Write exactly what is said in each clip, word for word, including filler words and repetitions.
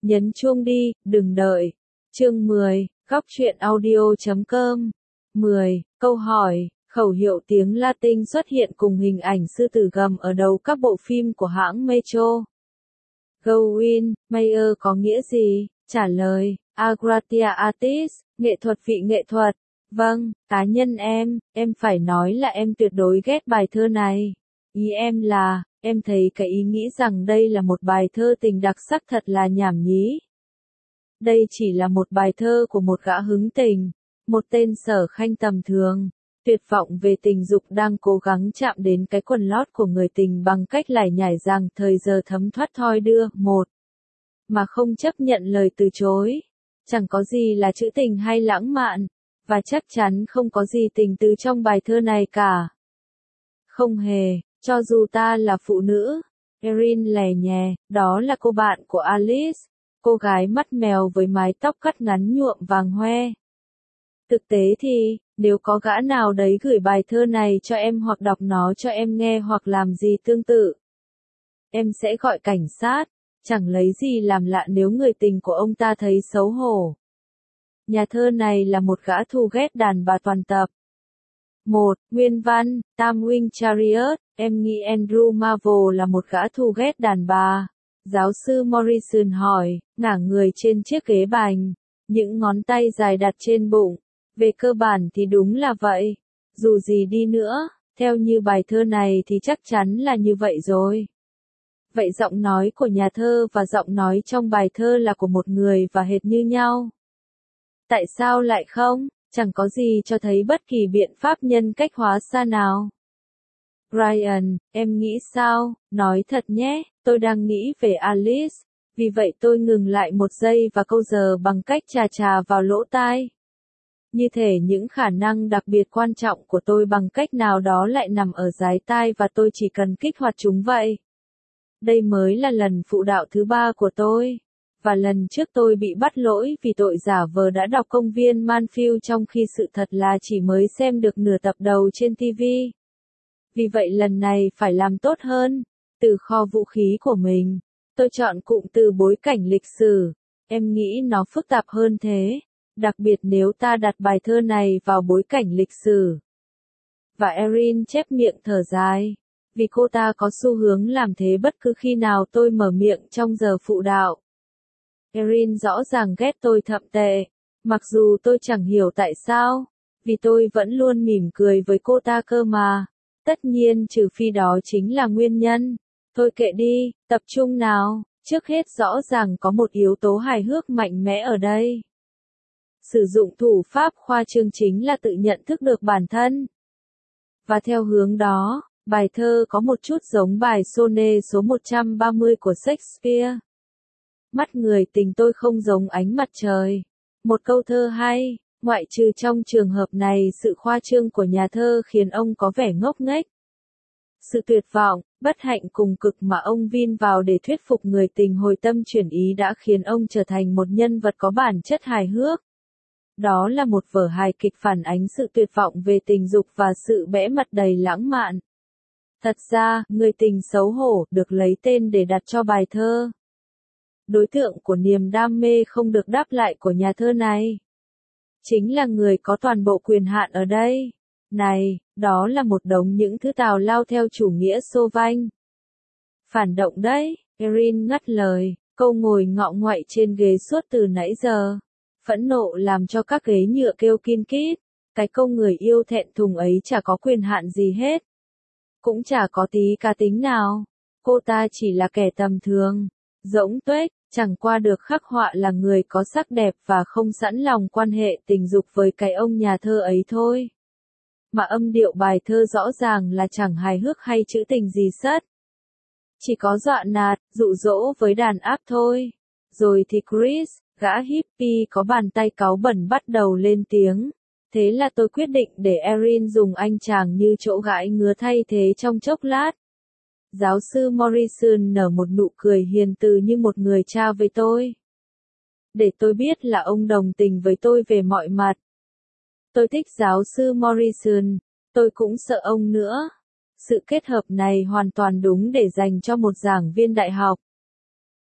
Nhấn chuông đi, đừng đợi. Chương mười, góc truyện audio chấm com. mười. Câu hỏi, khẩu hiệu tiếng Latin xuất hiện cùng hình ảnh sư tử gầm ở đầu các bộ phim của hãng Metro. Goldwyn Mayer có nghĩa gì? Trả lời, A gratia artis, nghệ thuật vị nghệ thuật. Vâng, cá nhân em, em phải nói là em tuyệt đối ghét bài thơ này. Ý em là, em thấy cái ý nghĩ rằng đây là một bài thơ tình đặc sắc thật là nhảm nhí. Đây chỉ là một bài thơ của một gã hứng tình, một tên sở khanh tầm thường, tuyệt vọng về tình dục đang cố gắng chạm đến cái quần lót của người tình bằng cách lải nhải rằng thời giờ thấm thoát thoi đưa, một, mà không chấp nhận lời từ chối. Chẳng có gì là trữ tình hay lãng mạn, và chắc chắn không có gì tình từ trong bài thơ này cả. Không hề, cho dù ta là phụ nữ. Erin lè nhè, đó là cô bạn của Alice, cô gái mắt mèo với mái tóc cắt ngắn nhuộm vàng hoe. Thực tế thì, nếu có gã nào đấy gửi bài thơ này cho em hoặc đọc nó cho em nghe hoặc làm gì tương tự, em sẽ gọi cảnh sát, chẳng lấy gì làm lạ nếu người tình của ông ta thấy xấu hổ. Nhà thơ này là một gã thù ghét đàn bà toàn tập. một. Nguyên văn, Tam Wing Chariot, em nghĩ Andrew Marvell là một gã thù ghét đàn bà. Giáo sư Morrison hỏi, ngả người trên chiếc ghế bành, những ngón tay dài đặt trên bụng. Về cơ bản thì đúng là vậy. Dù gì đi nữa, theo như bài thơ này thì chắc chắn là như vậy rồi. Vậy giọng nói của nhà thơ và giọng nói trong bài thơ là của một người và hệt như nhau. Tại sao lại không? Chẳng có gì cho thấy bất kỳ biện pháp nhân cách hóa xa nào. Ryan, em nghĩ sao? Nói thật nhé, tôi đang nghĩ về Alice, vì vậy tôi ngừng lại một giây và câu giờ bằng cách chà chà vào lỗ tai. Như thể những khả năng đặc biệt quan trọng của tôi bằng cách nào đó lại nằm ở dái tai và tôi chỉ cần kích hoạt chúng vậy. Đây mới là lần phụ đạo thứ ba của tôi. Và lần trước tôi bị bắt lỗi vì tội giả vờ đã đọc Công viên Manfield trong khi sự thật là chỉ mới xem được nửa tập đầu trên ti vi. Vì vậy lần này phải làm tốt hơn. Từ kho vũ khí của mình, tôi chọn cụm từ bối cảnh lịch sử. Em nghĩ nó phức tạp hơn thế, đặc biệt nếu ta đặt bài thơ này vào bối cảnh lịch sử. Và Erin chép miệng thở dài, vì cô ta có xu hướng làm thế bất cứ khi nào tôi mở miệng trong giờ phụ đạo. Erin rõ ràng ghét tôi thậm tệ, mặc dù tôi chẳng hiểu tại sao, vì tôi vẫn luôn mỉm cười với cô ta cơ mà. Tất nhiên trừ phi đó chính là nguyên nhân. Thôi kệ đi, tập trung nào, trước hết rõ ràng có một yếu tố hài hước mạnh mẽ ở đây. Sử dụng thủ pháp khoa trương chính là tự nhận thức được bản thân. Và theo hướng đó, bài thơ có một chút giống bài Sonnet số một trăm ba mươi của Shakespeare. Mắt người tình tôi không giống ánh mặt trời. Một câu thơ hay, ngoại trừ trong trường hợp này sự khoa trương của nhà thơ khiến ông có vẻ ngốc nghếch. Sự tuyệt vọng, bất hạnh cùng cực mà ông vin vào để thuyết phục người tình hồi tâm chuyển ý đã khiến ông trở thành một nhân vật có bản chất hài hước. Đó là một vở hài kịch phản ánh sự tuyệt vọng về tình dục và sự bẽ mặt đầy lãng mạn. Thật ra, người tình xấu hổ được lấy tên để đặt cho bài thơ. Đối tượng của niềm đam mê không được đáp lại của nhà thơ này chính là người có toàn bộ quyền hạn ở đây. Này, đó là một đống những thứ tào lao theo chủ nghĩa xô vanh. Phản động đấy, Erin ngắt lời, câu ngồi ngọ ngoại trên ghế suốt từ nãy giờ. Phẫn nộ làm cho các ghế nhựa kêu kin kít. Cái câu người yêu thẹn thùng ấy chả có quyền hạn gì hết. Cũng chả có tí cá tính nào. Cô ta chỉ là kẻ tầm thường, rỗng tuếch, chẳng qua được khắc họa là người có sắc đẹp và không sẵn lòng quan hệ tình dục với cái ông nhà thơ ấy thôi. Mà âm điệu bài thơ rõ ràng là chẳng hài hước hay trữ tình gì sất. Chỉ có dọa nạt, dụ dỗ với đàn áp thôi. Rồi thì Chris, gã hippie có bàn tay cáu bẩn bắt đầu lên tiếng. Thế là tôi quyết định để Erin dùng anh chàng như chỗ gãi ngứa thay thế trong chốc lát. Giáo sư Morrison nở một nụ cười hiền từ như một người cha với tôi. Để tôi biết là ông đồng tình với tôi về mọi mặt. Tôi thích giáo sư Morrison, tôi cũng sợ ông nữa. Sự kết hợp này hoàn toàn đúng để dành cho một giảng viên đại học.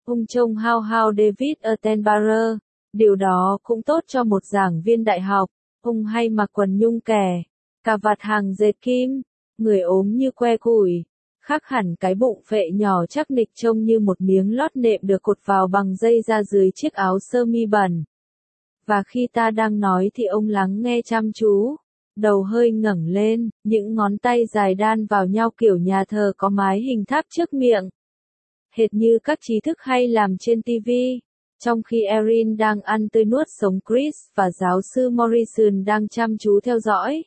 Ung trông How How David Attenborough, điều đó cũng tốt cho một giảng viên đại học. Ung hay mặc quần nhung kẻ, cà vạt hàng dệt kim, người ốm như que củi, khác hẳn cái bụng phệ nhỏ chắc nịch trông như một miếng lót nệm được cột vào bằng dây ra dưới chiếc áo sơ mi bẩn. Và khi ta đang nói thì ông lắng nghe chăm chú, đầu hơi ngẩng lên, những ngón tay dài đan vào nhau kiểu nhà thờ có mái hình tháp trước miệng. Hệt như các trí thức hay làm trên ti vi. Trong khi Erin đang ăn tươi nuốt sống Chris và giáo sư Morrison đang chăm chú theo dõi.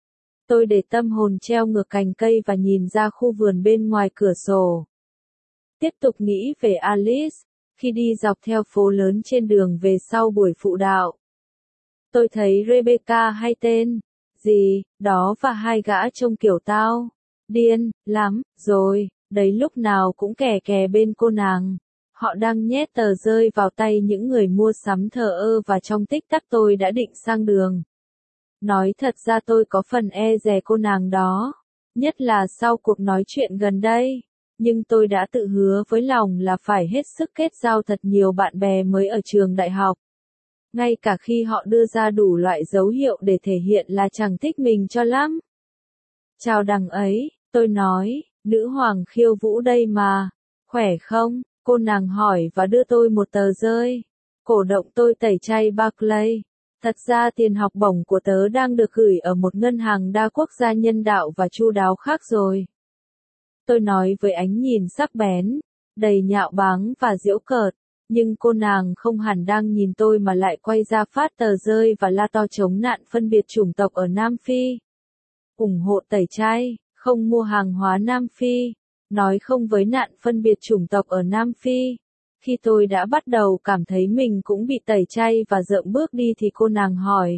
Tôi để tâm hồn treo ngược cành cây và nhìn ra khu vườn bên ngoài cửa sổ. Tiếp tục nghĩ về Alice, khi đi dọc theo phố lớn trên đường về sau buổi phụ đạo. Tôi thấy Rebecca hay tên gì đó và hai gã trông kiểu tao điên lắm rồi, đấy lúc nào cũng kè kè bên cô nàng. Họ đang nhét tờ rơi vào tay những người mua sắm thờ ơ và trong tích tắc tôi đã định sang đường. Nói thật ra tôi có phần e dè cô nàng đó, nhất là sau cuộc nói chuyện gần đây, nhưng tôi đã tự hứa với lòng là phải hết sức kết giao thật nhiều bạn bè mới ở trường đại học. Ngay cả khi họ đưa ra đủ loại dấu hiệu để thể hiện là chẳng thích mình cho lắm. Chào đằng ấy, tôi nói, nữ hoàng khiêu vũ đây mà, khỏe không? Cô nàng hỏi và đưa tôi một tờ rơi. Cổ động tôi tẩy chay Barclay. Thật ra tiền học bổng của tớ đang được gửi ở một ngân hàng đa quốc gia nhân đạo và chu đáo khác rồi. Tôi nói với ánh nhìn sắc bén, đầy nhạo báng và giễu cợt. Nhưng cô nàng không hẳn đang nhìn tôi mà lại quay ra phát tờ rơi và la to chống nạn phân biệt chủng tộc ở Nam Phi. Ủng hộ tẩy chay, không mua hàng hóa Nam Phi. Nói không với nạn phân biệt chủng tộc ở Nam Phi. Khi tôi đã bắt đầu cảm thấy mình cũng bị tẩy chay và dợm bước đi thì cô nàng hỏi.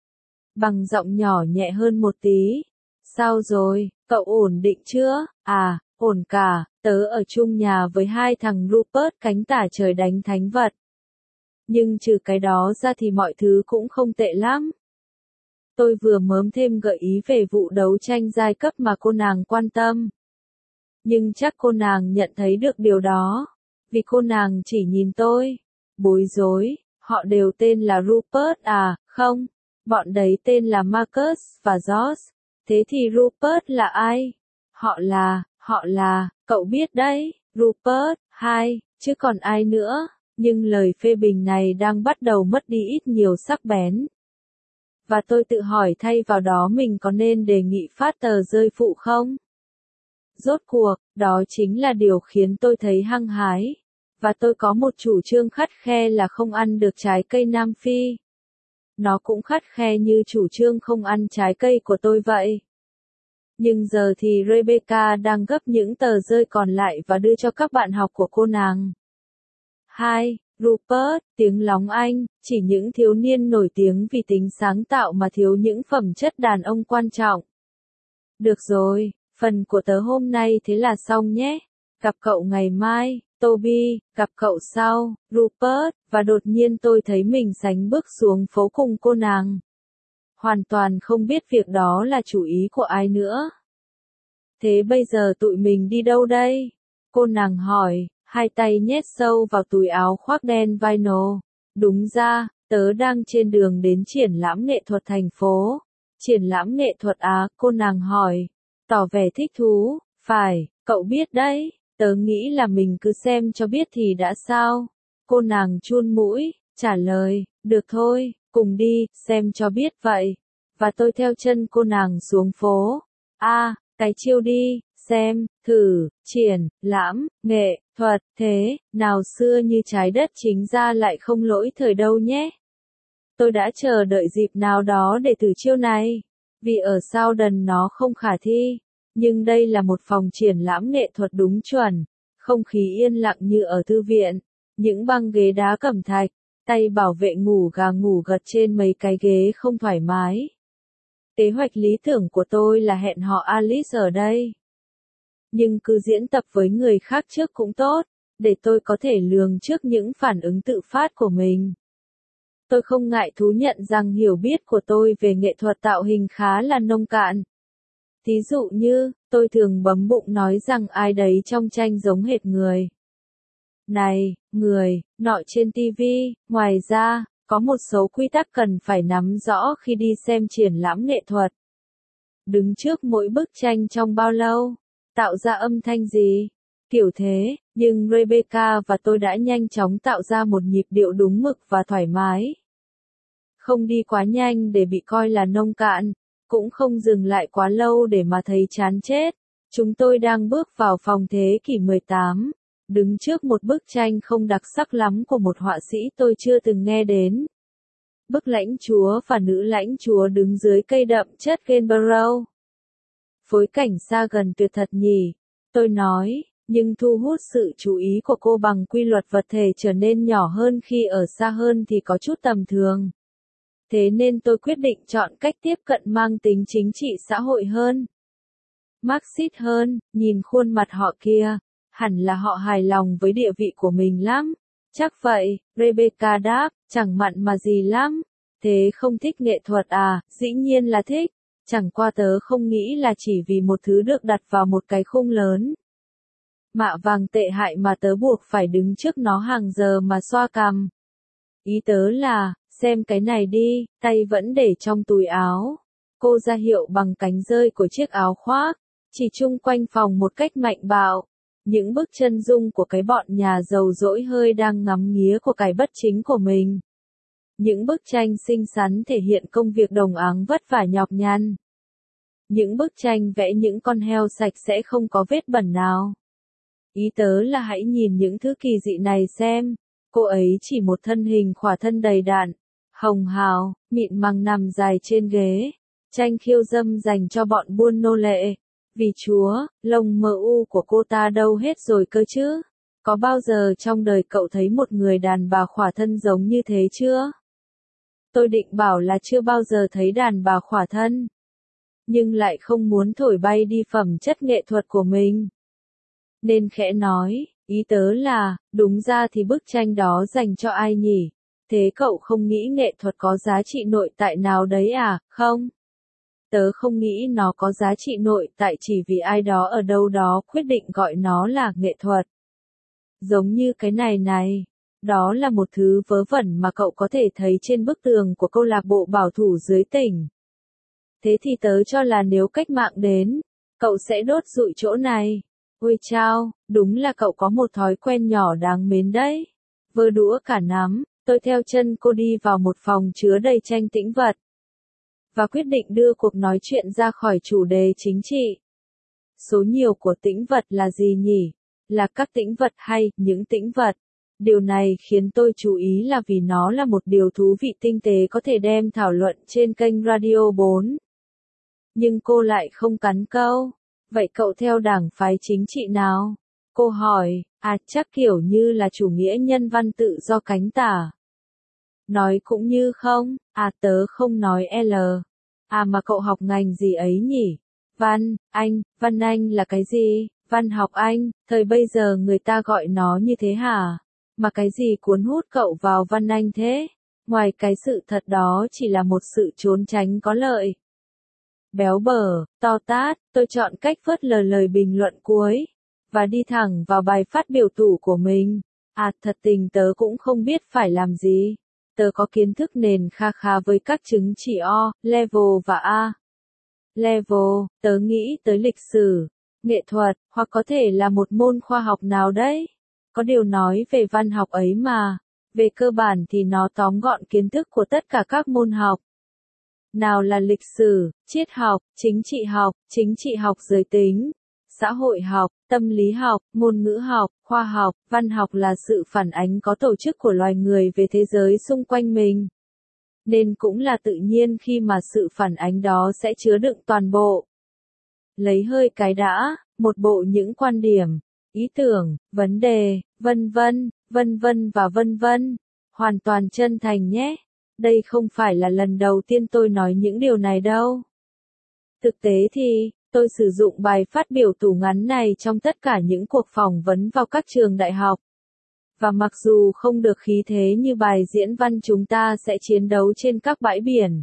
Bằng giọng nhỏ nhẹ hơn một tí. Sao rồi, cậu ổn định chưa? À, ổn cả, tớ ở chung nhà với hai thằng Rupert cánh tả trời đánh thánh vật. Nhưng trừ cái đó ra thì mọi thứ cũng không tệ lắm. Tôi vừa mớm thêm gợi ý về vụ đấu tranh giai cấp mà cô nàng quan tâm. Nhưng chắc cô nàng nhận thấy được điều đó, vì cô nàng chỉ nhìn tôi, bối rối, họ đều tên là Rupert à, không, bọn đấy tên là Marcus và George, thế thì Rupert là ai? Họ là, họ là, cậu biết đấy, Rupert, hai, chứ còn ai nữa, nhưng lời phê bình này đang bắt đầu mất đi ít nhiều sắc bén. Và tôi tự hỏi thay vào đó mình có nên đề nghị phát tờ rơi phụ không? Rốt cuộc, đó chính là điều khiến tôi thấy hăng hái. Và tôi có một chủ trương khắt khe là không ăn được trái cây Nam Phi. Nó cũng khắt khe như chủ trương không ăn trái cây của tôi vậy. Nhưng giờ thì Rebecca đang gấp những tờ rơi còn lại và đưa cho các bạn học của cô nàng. hai. Rupert, tiếng lóng Anh, chỉ những thiếu niên nổi tiếng vì tính sáng tạo mà thiếu những phẩm chất đàn ông quan trọng. Được rồi, phần của tớ hôm nay thế là xong nhé. Gặp cậu ngày mai, Toby, gặp cậu sau, Rupert, và đột nhiên tôi thấy mình sánh bước xuống phố cùng cô nàng. Hoàn toàn không biết việc đó là chủ ý của ai nữa. Thế bây giờ tụi mình đi đâu đây? Cô nàng hỏi, hai tay nhét sâu vào túi áo khoác đen vinyl. Đúng ra, tớ đang trên đường đến triển lãm nghệ thuật thành phố. Triển lãm nghệ thuật á, cô nàng hỏi, tỏ vẻ thích thú, phải, cậu biết đấy, tớ nghĩ là mình cứ xem cho biết thì đã sao. Cô nàng chun mũi, trả lời, được thôi, cùng đi, xem cho biết vậy. Và tôi theo chân cô nàng xuống phố. A, à, cái chiêu đi, xem, thử, triển, lãm, nghệ, thuật, thế, nào xưa như trái đất chính ra lại không lỗi thời đâu nhé. Tôi đã chờ đợi dịp nào đó để thử chiêu này, vì ở Southern nó không khả thi, nhưng đây là một phòng triển lãm nghệ thuật đúng chuẩn, không khí yên lặng như ở thư viện, những băng ghế đá cẩm thạch, tay bảo vệ ngủ gà ngủ gật trên mấy cái ghế không thoải mái. Kế hoạch lý tưởng của tôi là hẹn hò Alice ở đây. Nhưng cứ diễn tập với người khác trước cũng tốt, để tôi có thể lường trước những phản ứng tự phát của mình. Tôi không ngại thú nhận rằng hiểu biết của tôi về nghệ thuật tạo hình khá là nông cạn. Thí dụ như, tôi thường bấm bụng nói rằng ai đấy trong tranh giống hệt người. Này, người, nọ trên ti vi, ngoài ra, có một số quy tắc cần phải nắm rõ khi đi xem triển lãm nghệ thuật. Đứng trước mỗi bức tranh trong bao lâu? Tạo ra âm thanh gì? Kiểu thế, nhưng Rebecca và tôi đã nhanh chóng tạo ra một nhịp điệu đúng mực và thoải mái. Không đi quá nhanh để bị coi là nông cạn, cũng không dừng lại quá lâu để mà thấy chán chết. Chúng tôi đang bước vào phòng thế kỷ mười tám, đứng trước một bức tranh không đặc sắc lắm của một họa sĩ tôi chưa từng nghe đến. Bức lãnh chúa và nữ lãnh chúa đứng dưới cây đậm chất Gainsborough. Phối cảnh xa gần tuyệt thật nhỉ, tôi nói, nhưng thu hút sự chú ý của cô bằng quy luật vật thể trở nên nhỏ hơn khi ở xa hơn thì có chút tầm thường. Thế nên tôi quyết định chọn cách tiếp cận mang tính chính trị xã hội hơn. Marxist hơn, nhìn khuôn mặt họ kia, hẳn là họ hài lòng với địa vị của mình lắm. Chắc vậy, Rebecca đáp, chẳng mặn mà gì lắm. Thế không thích nghệ thuật à? Dĩ nhiên là thích. Chẳng qua tớ không nghĩ là chỉ vì một thứ được đặt vào một cái khung lớn. Mạ vàng tệ hại mà tớ buộc phải đứng trước nó hàng giờ mà xoa cằm. Ý tớ là, xem cái này đi, tay vẫn để trong túi áo. Cô ra hiệu bằng cánh rơi của chiếc áo khoác, chỉ chung quanh phòng một cách mạnh bạo. Những bức chân dung của cái bọn nhà giàu dỗi hơi đang ngắm nghía của cải bất chính của mình. Những bức tranh xinh xắn thể hiện công việc đồng áng vất vả nhọc nhằn. Những bức tranh vẽ những con heo sạch sẽ không có vết bẩn nào. Ý tớ là hãy nhìn những thứ kỳ dị này xem. Cô ấy chỉ một thân hình khỏa thân đầy đặn, hồng hào, mịn màng nằm dài trên ghế. Tranh khiêu dâm dành cho bọn buôn nô lệ. Vì Chúa, lông mờ u của cô ta đâu hết rồi cơ chứ? Có bao giờ trong đời cậu thấy một người đàn bà khỏa thân giống như thế chưa? Tôi định bảo là chưa bao giờ thấy đàn bà khỏa thân. Nhưng lại không muốn thổi bay đi phẩm chất nghệ thuật của mình. Nên khẽ nói, ý tớ là, đúng ra thì bức tranh đó dành cho ai nhỉ? Thế cậu không nghĩ nghệ thuật có giá trị nội tại nào đấy à, không? Tớ không nghĩ nó có giá trị nội tại chỉ vì ai đó ở đâu đó quyết định gọi nó là nghệ thuật. Giống như cái này này, đó là một thứ vớ vẩn mà cậu có thể thấy trên bức tường của câu lạc bộ bảo thủ dưới tỉnh. Thế thì tớ cho là nếu cách mạng đến, cậu sẽ đốt rụi chỗ này. Ôi chao, đúng là cậu có một thói quen nhỏ đáng mến đấy. Vơ đũa cả nắm, tôi theo chân cô đi vào một phòng chứa đầy tranh tĩnh vật. Và quyết định đưa cuộc nói chuyện ra khỏi chủ đề chính trị. Số nhiều của tĩnh vật là gì nhỉ? Là các tĩnh vật hay những tĩnh vật? Điều này khiến tôi chú ý là vì nó là một điều thú vị tinh tế có thể đem thảo luận trên kênh Radio bốn. Nhưng cô lại không cắn câu. Vậy cậu theo đảng phái chính trị nào? Cô hỏi, à chắc kiểu như là chủ nghĩa nhân văn tự do cánh tả. Nói cũng như không, à tớ không nói L. À mà cậu học ngành gì ấy nhỉ? Văn, Anh, Văn Anh là cái gì? Văn học Anh, thời bây giờ người ta gọi nó như thế hả? Mà cái gì cuốn hút cậu vào Văn Anh thế? Ngoài cái sự thật đó chỉ là một sự trốn tránh có lợi. Béo bở, to tát, tôi chọn cách phớt lờ lời bình luận cuối, và đi thẳng vào bài phát biểu tủ của mình. À thật tình tớ cũng không biết phải làm gì. Tớ có kiến thức nền kha khá với các chứng chỉ O, level và A. Level, tớ nghĩ tới lịch sử, nghệ thuật, hoặc có thể là một môn khoa học nào đấy. Có điều nói về văn học ấy mà, về cơ bản thì nó tóm gọn kiến thức của tất cả các môn học. Nào là lịch sử, triết học, chính trị học, chính trị học giới tính, xã hội học, tâm lý học, ngôn ngữ học, khoa học, văn học là sự phản ánh có tổ chức của loài người về thế giới xung quanh mình. Nên cũng là tự nhiên khi mà sự phản ánh đó sẽ chứa đựng toàn bộ. Lấy hơi cái đã, một bộ những quan điểm, ý tưởng, vấn đề, vân vân, vân vân và vân vân. Hoàn toàn chân thành nhé. Đây không phải là lần đầu tiên tôi nói những điều này đâu. Thực tế thì, tôi sử dụng bài phát biểu tủ ngắn này trong tất cả những cuộc phỏng vấn vào các trường đại học. Và mặc dù không được khí thế như bài diễn văn chúng ta sẽ chiến đấu trên các bãi biển.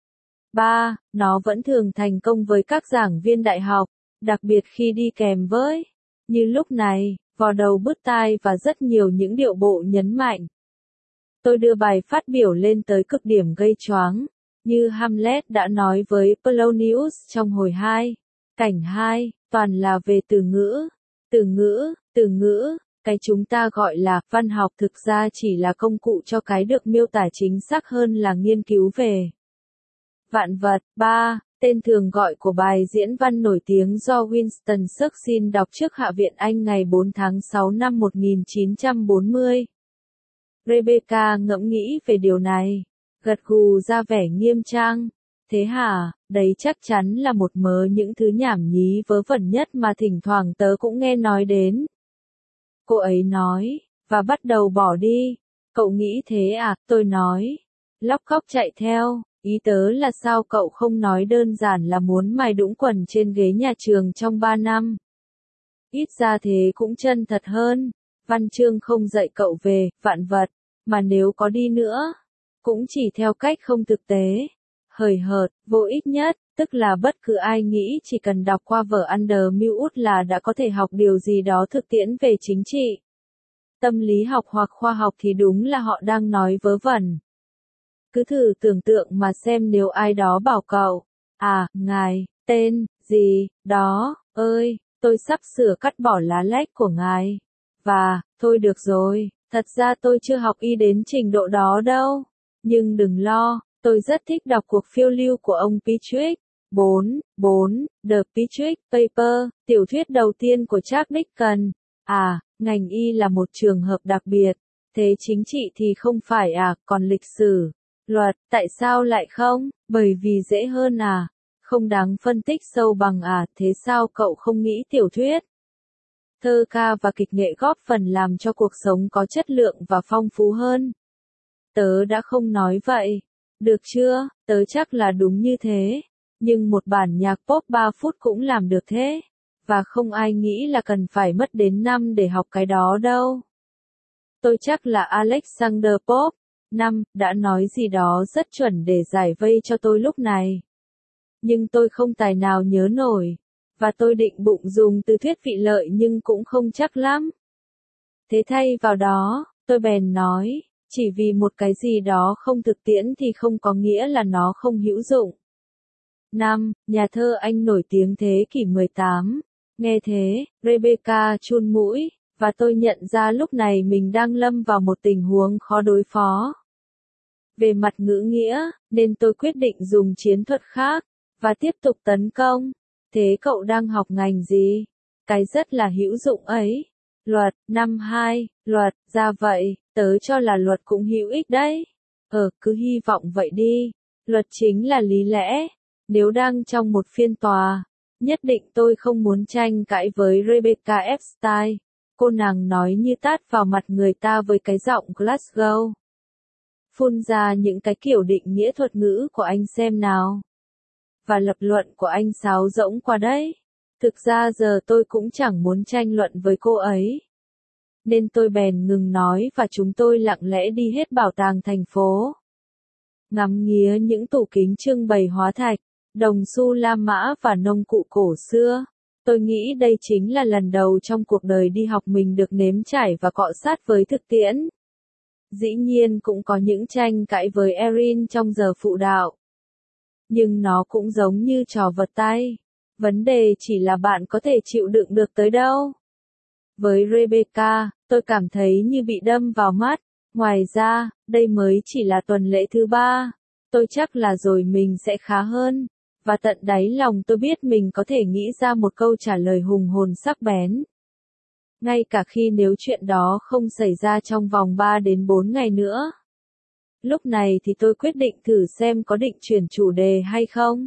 ba. Nó vẫn thường thành công với các giảng viên đại học, đặc biệt khi đi kèm với, như lúc này, vò đầu bứt tai và rất nhiều những điệu bộ nhấn mạnh. Tôi đưa bài phát biểu lên tới cực điểm gây choáng, như Hamlet đã nói với Polonius trong hồi hai. Cảnh hai, toàn là về từ ngữ. Từ ngữ, từ ngữ, cái chúng ta gọi là văn học thực ra chỉ là công cụ cho cái được miêu tả chính xác hơn là nghiên cứu về vạn vật. ba. Tên thường gọi của bài diễn văn nổi tiếng do Winston Churchill đọc trước Hạ viện Anh ngày bốn tháng sáu năm một nghìn chín trăm bốn mươi. Rebecca ngẫm nghĩ về điều này, gật gù ra vẻ nghiêm trang. Thế hả, đấy chắc chắn là một mớ những thứ nhảm nhí vớ vẩn nhất mà thỉnh thoảng tớ cũng nghe nói đến. Cô ấy nói, và bắt đầu bỏ đi. Cậu nghĩ thế à, tôi nói. Lóc cóc chạy theo, ý tớ là sao cậu không nói đơn giản là muốn mài đũng quần trên ghế nhà trường trong ba năm. Ít ra thế cũng chân thật hơn. Văn chương không dạy cậu về vạn vật, mà nếu có đi nữa, cũng chỉ theo cách không thực tế, hời hợt, vô ích nhất, tức là bất cứ ai nghĩ chỉ cần đọc qua vở Underwood là đã có thể học điều gì đó thực tiễn về chính trị, tâm lý học hoặc khoa học thì đúng là họ đang nói vớ vẩn. Cứ thử tưởng tượng mà xem nếu ai đó bảo cậu, à, ngài, tên, gì, đó, ơi, tôi sắp sửa cắt bỏ lá lách của ngài. Và, thôi được rồi, thật ra tôi chưa học y đến trình độ đó đâu. Nhưng đừng lo, tôi rất thích đọc cuộc phiêu lưu của ông Pickwick. bốn. bốn. The Pickwick Paper, tiểu thuyết đầu tiên của Charles Dickens. À, ngành y là một trường hợp đặc biệt. Thế chính trị thì không phải à, còn lịch sử, luật, tại sao lại không? Bởi vì dễ hơn à? Không đáng phân tích sâu bằng à, thế sao cậu không nghĩ tiểu thuyết, thơ ca và kịch nghệ góp phần làm cho cuộc sống có chất lượng và phong phú hơn? Tớ đã không nói vậy. Được chưa, tớ chắc là đúng như thế. Nhưng một bản nhạc pop ba phút cũng làm được thế. Và không ai nghĩ là cần phải mất đến năm để học cái đó đâu. Tôi chắc là Alexander Pope, năm, đã nói gì đó rất chuẩn để giải vây cho tôi lúc này. Nhưng tôi không tài nào nhớ nổi. Và tôi định bụng dùng từ thuyết vị lợi nhưng cũng không chắc lắm. Thế thay vào đó, tôi bèn nói, chỉ vì một cái gì đó không thực tiễn thì không có nghĩa là nó không hữu dụng. năm. Nhà thơ Anh nổi tiếng thế kỷ mười tám. Nghe thế, Rebecca chun mũi, và tôi nhận ra lúc này mình đang lâm vào một tình huống khó đối phó. Về mặt ngữ nghĩa, nên tôi quyết định dùng chiến thuật khác, và tiếp tục tấn công. Thế cậu đang học ngành gì? Cái rất là hữu dụng ấy. Luật, năm hai, luật, ra vậy, tớ cho là luật cũng hữu ích đấy. Ờ, cứ hy vọng vậy đi. Luật chính là lý lẽ. Nếu đang trong một phiên tòa, nhất định tôi không muốn tranh cãi với Rebecca Epstein. Cô nàng nói như tát vào mặt người ta với cái giọng Glasgow. Phun ra những cái kiểu định nghĩa thuật ngữ của anh xem nào. Và lập luận của anh sáo rỗng qua đấy. Thực ra giờ tôi cũng chẳng muốn tranh luận với cô ấy. Nên tôi bèn ngừng nói và chúng tôi lặng lẽ đi hết bảo tàng thành phố. Ngắm nghía những tủ kính trưng bày hóa thạch, đồng xu La Mã và nông cụ cổ xưa. Tôi nghĩ đây chính là lần đầu trong cuộc đời đi học mình được nếm trải và cọ sát với thực tiễn. Dĩ nhiên cũng có những tranh cãi với Erin trong giờ phụ đạo. Nhưng nó cũng giống như trò vật tay. Vấn đề chỉ là bạn có thể chịu đựng được tới đâu. Với Rebecca, tôi cảm thấy như bị đâm vào mắt. Ngoài ra, đây mới chỉ là tuần lễ thứ ba. Tôi chắc là rồi mình sẽ khá hơn. Và tận đáy lòng tôi biết mình có thể nghĩ ra một câu trả lời hùng hồn sắc bén. Ngay cả khi nếu chuyện đó không xảy ra trong vòng ba đến bốn ngày nữa. Lúc này thì tôi quyết định thử xem có định chuyển chủ đề hay không.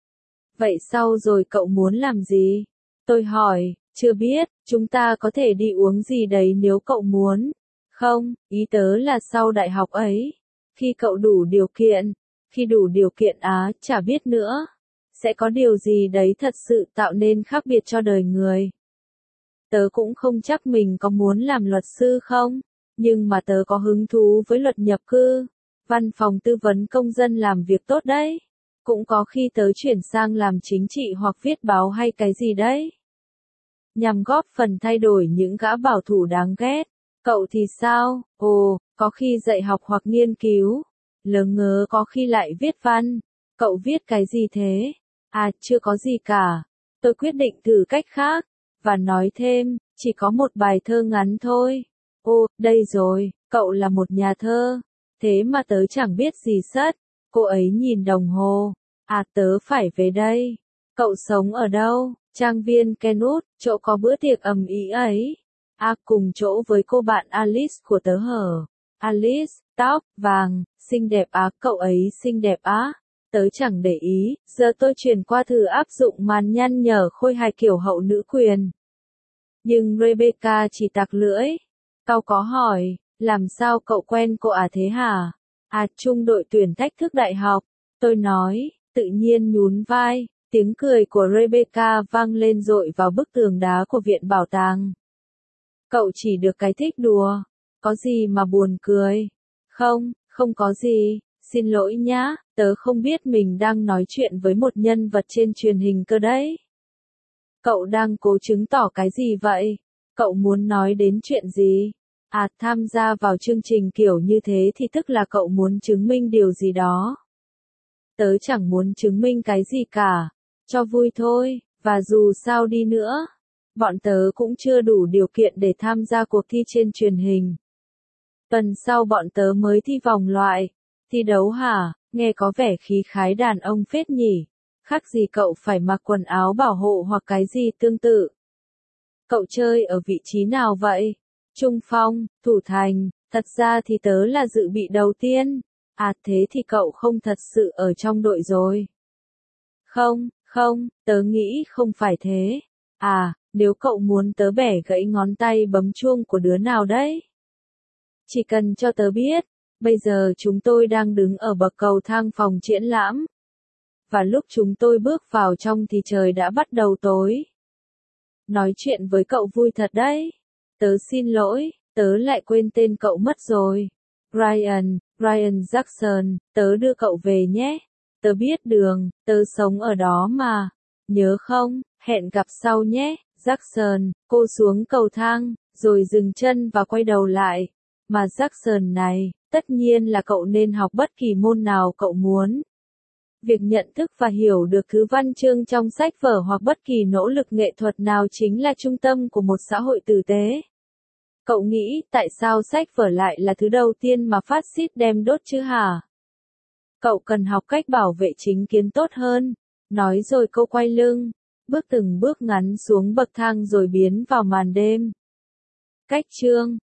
Vậy sau rồi cậu muốn làm gì? Tôi hỏi, chưa biết, chúng ta có thể đi uống gì đấy nếu cậu muốn. Không, ý tớ là sau đại học ấy. Khi cậu đủ điều kiện. Khi đủ điều kiện á, chả biết nữa. Sẽ có điều gì đấy thật sự tạo nên khác biệt cho đời người. Tớ cũng không chắc mình có muốn làm luật sư không. Nhưng mà tớ có hứng thú với luật nhập cư. Văn phòng tư vấn công dân làm việc tốt đấy. Cũng có khi tớ chuyển sang làm chính trị hoặc viết báo hay cái gì đấy. nhằm góp phần thay đổi những gã bảo thủ đáng ghét. Cậu thì sao? Ồ, có khi dạy học hoặc nghiên cứu. Lớ ngớ có khi lại viết văn. Cậu viết cái gì thế? À, chưa có gì cả. Tôi quyết định thử cách khác. Và nói thêm, chỉ có một bài thơ ngắn thôi. Ô, đây rồi, cậu là một nhà thơ. Thế mà tớ chẳng biết gì sất. Cô ấy nhìn đồng hồ. À, tớ phải về đây. Cậu sống ở đâu? Trang viên Kenwood, chỗ có bữa tiệc ầm ĩ ấy. À, cùng chỗ với cô bạn Alice của tớ hở. Alice, tóc vàng, xinh đẹp á, cậu ấy xinh đẹp á. Tớ chẳng để ý, giờ tôi chuyển qua thử áp dụng màn nhăn nhở khôi hài kiểu hậu nữ quyền. Nhưng Rebecca chỉ tặc lưỡi. Cậu có hỏi, làm sao cậu quen cô à thế hả? À, chung đội tuyển thách thức đại học. Tôi nói, tự nhiên nhún vai, tiếng cười của Rebecca vang lên dội vào bức tường đá của viện bảo tàng. Cậu chỉ được cái thích đùa, có gì mà buồn cười? Không, không có gì, xin lỗi nhá, tớ không biết mình đang nói chuyện với một nhân vật trên truyền hình cơ đấy. Cậu đang cố chứng tỏ cái gì vậy? Cậu muốn nói đến chuyện gì? À, tham gia vào chương trình kiểu như thế thì tức là cậu muốn chứng minh điều gì đó. Tớ chẳng muốn chứng minh cái gì cả, cho vui thôi, và dù sao đi nữa, bọn tớ cũng chưa đủ điều kiện để tham gia cuộc thi trên truyền hình. Tuần sau bọn tớ mới thi vòng loại. Thi đấu hả? Nghe có vẻ khí khái đàn ông phết nhỉ. Khác gì cậu phải mặc quần áo bảo hộ hoặc cái gì tương tự. Cậu chơi ở vị trí nào vậy? Trung phong, thủ thành, thật ra thì tớ là dự bị đầu tiên. À, thế thì cậu không thật sự ở trong đội rồi. Không, không, tớ nghĩ không phải thế. À, nếu cậu muốn tớ bẻ gãy ngón tay bấm chuông của đứa nào đấy? Chỉ cần cho tớ biết. Bây giờ chúng tôi đang đứng ở bậc cầu thang phòng triển lãm. Và lúc chúng tôi bước vào trong thì trời đã bắt đầu tối. Nói chuyện với cậu vui thật đấy. Tớ xin lỗi, tớ lại quên tên cậu mất rồi. Ryan, Ryan Jackson, tớ đưa cậu về nhé. Tớ biết đường, tớ sống ở đó mà. Nhớ không, hẹn gặp sau nhé. Jackson, cô xuống cầu thang, rồi dừng chân và quay đầu lại. Mà Jackson này, tất nhiên là cậu nên học bất kỳ môn nào cậu muốn. Việc nhận thức và hiểu được thứ văn chương trong sách vở hoặc bất kỳ nỗ lực nghệ thuật nào chính là trung tâm của một xã hội tử tế. Cậu nghĩ tại sao sách vở lại là thứ đầu tiên mà phát xít đem đốt chứ hả? Cậu cần học cách bảo vệ chính kiến tốt hơn. Nói rồi cô quay lưng, bước từng bước ngắn xuống bậc thang rồi biến vào màn đêm. Cách chương